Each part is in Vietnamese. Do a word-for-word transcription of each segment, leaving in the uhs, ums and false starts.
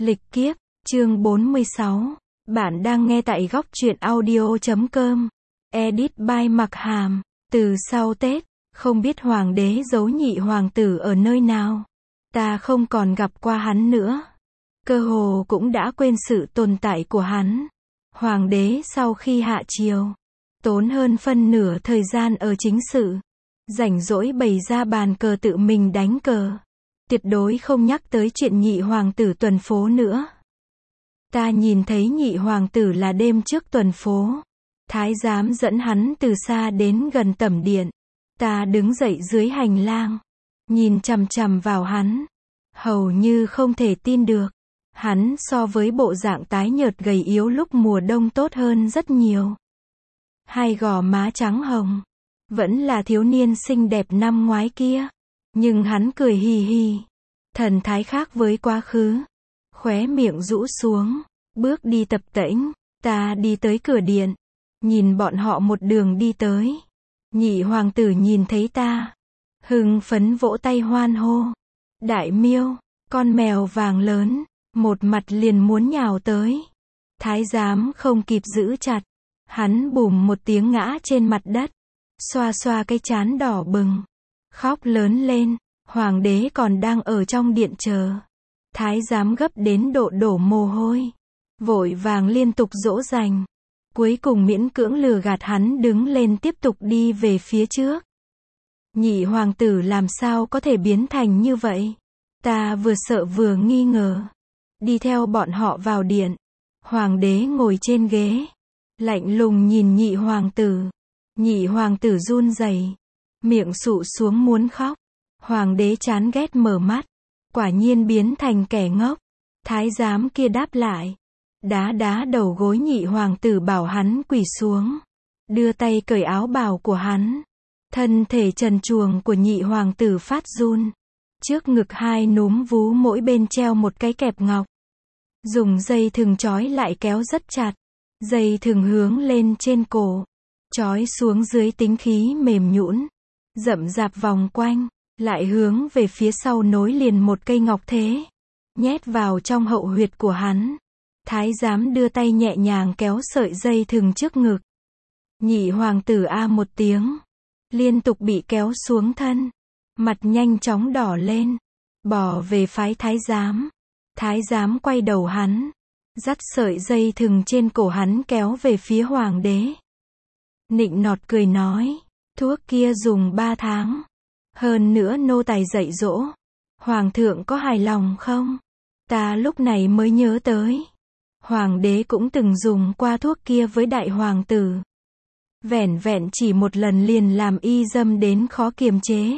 Lịch kiếp, chương bốn mươi sáu. Bạn đang nghe tại góc truyện audio chấm com. Edit by Mặc Hàm. Từ sau Tết, không biết hoàng đế giấu nhị hoàng tử ở nơi nào. Ta không còn gặp qua hắn nữa. Cơ hồ cũng đã quên sự tồn tại của hắn. Hoàng đế sau khi hạ triều, tốn hơn phân nửa thời gian ở chính sự. Rảnh rỗi bày ra bàn cờ tự mình đánh cờ. Tuyệt đối không nhắc tới chuyện nhị hoàng tử tuần phố nữa. Ta nhìn thấy nhị hoàng tử là đêm trước tuần phố. Thái giám dẫn hắn từ xa đến gần tẩm điện. Ta đứng dậy dưới hành lang. Nhìn chằm chằm vào hắn. Hầu như không thể tin được. Hắn so với bộ dạng tái nhợt gầy yếu lúc mùa đông tốt hơn rất nhiều. Hai gò má trắng hồng. Vẫn là thiếu niên xinh đẹp năm ngoái kia. Nhưng hắn cười hì hì. Thần thái khác với quá khứ. Khóe miệng rũ xuống. Bước đi tập tễnh. Ta đi tới cửa điện. Nhìn bọn họ một đường đi tới. Nhị hoàng tử nhìn thấy ta. Hưng phấn vỗ tay hoan hô. Đại miêu, con mèo vàng lớn. Một mặt liền muốn nhào tới. Thái giám không kịp giữ chặt. Hắn bùm một tiếng ngã trên mặt đất. Xoa xoa cái trán đỏ bừng. Khóc lớn lên. Hoàng đế còn đang ở trong điện chờ. Thái giám gấp đến độ đổ mồ hôi. Vội vàng liên tục dỗ dành. Cuối cùng miễn cưỡng lừa gạt hắn đứng lên tiếp tục đi về phía trước. Nhị hoàng tử làm sao có thể biến thành như vậy? Ta vừa sợ vừa nghi ngờ. Đi theo bọn họ vào điện. Hoàng đế ngồi trên ghế. Lạnh lùng nhìn nhị hoàng tử. Nhị hoàng tử run rẩy, miệng sụ xuống muốn khóc. Hoàng đế chán ghét mở mắt. Quả nhiên biến thành kẻ ngốc. Thái giám kia đáp lại. Đá đá đầu gối nhị hoàng tử bảo hắn quỳ xuống. Đưa tay cởi áo bào của hắn. Thân thể trần truồng của nhị hoàng tử phát run. Trước ngực hai núm vú mỗi bên treo một cái kẹp ngọc. Dùng dây thừng trói lại kéo rất chặt. Dây thừng hướng lên trên cổ. Trói xuống dưới tính khí mềm nhũn. Rậm rạp vòng quanh. Lại hướng về phía sau nối liền một cây ngọc thế. Nhét vào trong hậu huyệt của hắn. Thái giám đưa tay nhẹ nhàng kéo sợi dây thừng trước ngực. Nhị hoàng tử a một tiếng. Liên tục bị kéo xuống thân. Mặt nhanh chóng đỏ lên. Bỏ về phái thái giám. Thái giám quay đầu hắn. Dắt sợi dây thừng trên cổ hắn kéo về phía hoàng đế. Nịnh nọt cười nói. Thuốc kia dùng ba tháng. Hơn nữa nô tài dạy dỗ. Hoàng thượng có hài lòng không? Ta lúc này mới nhớ tới. Hoàng đế cũng từng dùng qua thuốc kia với đại hoàng tử. Vẻn vẹn chỉ một lần liền làm y dâm đến khó kiềm chế.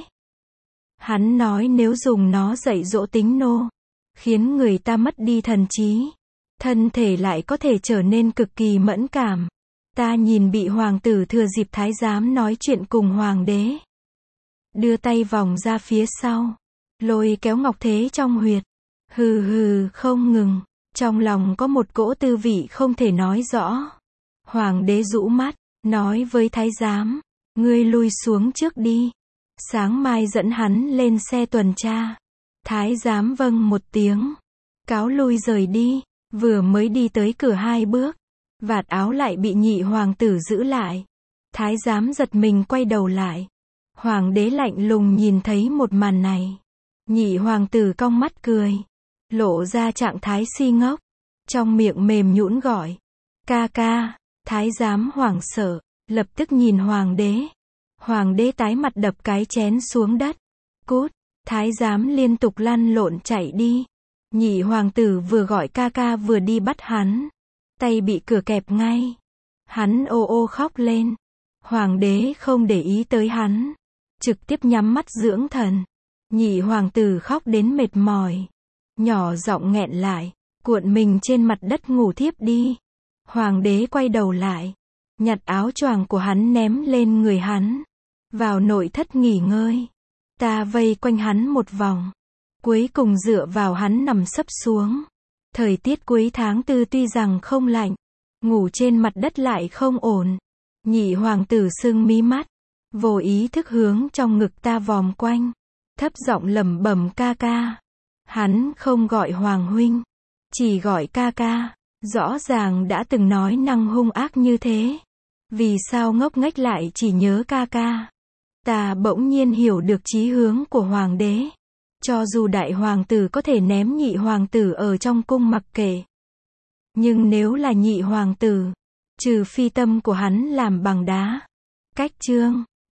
Hắn nói nếu dùng nó dạy dỗ tính nô. Khiến người ta mất đi thần trí. Thân thể lại có thể trở nên cực kỳ mẫn cảm. Ta nhìn bị hoàng tử thừa dịp thái giám nói chuyện cùng hoàng đế. Đưa tay vòng ra phía sau. Lôi kéo ngọc thế trong huyệt. Hừ hừ không ngừng. Trong lòng có một cỗ tư vị không thể nói rõ. Hoàng đế rũ mắt. Nói với thái giám. Ngươi lui xuống trước đi. Sáng mai dẫn hắn lên xe tuần tra. Thái giám vâng một tiếng. Cáo lui rời đi. Vừa mới đi tới cửa hai bước. Vạt áo lại bị nhị hoàng tử giữ lại. Thái giám giật mình quay đầu lại. Hoàng đế lạnh lùng nhìn thấy một màn này. Nhị hoàng tử cong mắt cười. Lộ ra trạng thái si ngốc. Trong miệng mềm nhũn gọi. Ca ca. Thái giám hoảng sợ. Lập tức nhìn hoàng đế. Hoàng đế tái mặt đập cái chén xuống đất. Cút. Thái giám liên tục lăn lộn chạy đi. Nhị hoàng tử vừa gọi ca ca vừa đi bắt hắn. Tay bị cửa kẹp ngay. Hắn ô ô khóc lên. Hoàng đế không để ý tới hắn. Trực tiếp nhắm mắt dưỡng thần. Nhị hoàng tử khóc đến mệt mỏi. Nhỏ giọng nghẹn lại. Cuộn mình trên mặt đất ngủ thiếp đi. Hoàng đế quay đầu lại. Nhặt áo choàng của hắn ném lên người hắn. Vào nội thất nghỉ ngơi. Ta vây quanh hắn một vòng. Cuối cùng dựa vào hắn nằm sấp xuống. Thời tiết cuối tháng tư tuy rằng không lạnh. Ngủ trên mặt đất lại không ổn. Nhị hoàng tử sưng mí mắt. Vô ý thức hướng trong ngực ta vòng quanh. Thấp giọng lẩm bẩm ca ca. Hắn không gọi hoàng huynh. chỉ gọi ca ca. Rõ ràng đã từng nói năng hung ác như thế. Vì sao ngốc nghếch lại chỉ nhớ ca ca? Ta bỗng nhiên hiểu được chí hướng của hoàng đế. Cho dù đại hoàng tử có thể ném nhị hoàng tử ở trong cung mặc kệ. Nhưng nếu là nhị hoàng tử, trừ phi tâm của hắn làm bằng đá. Cách chương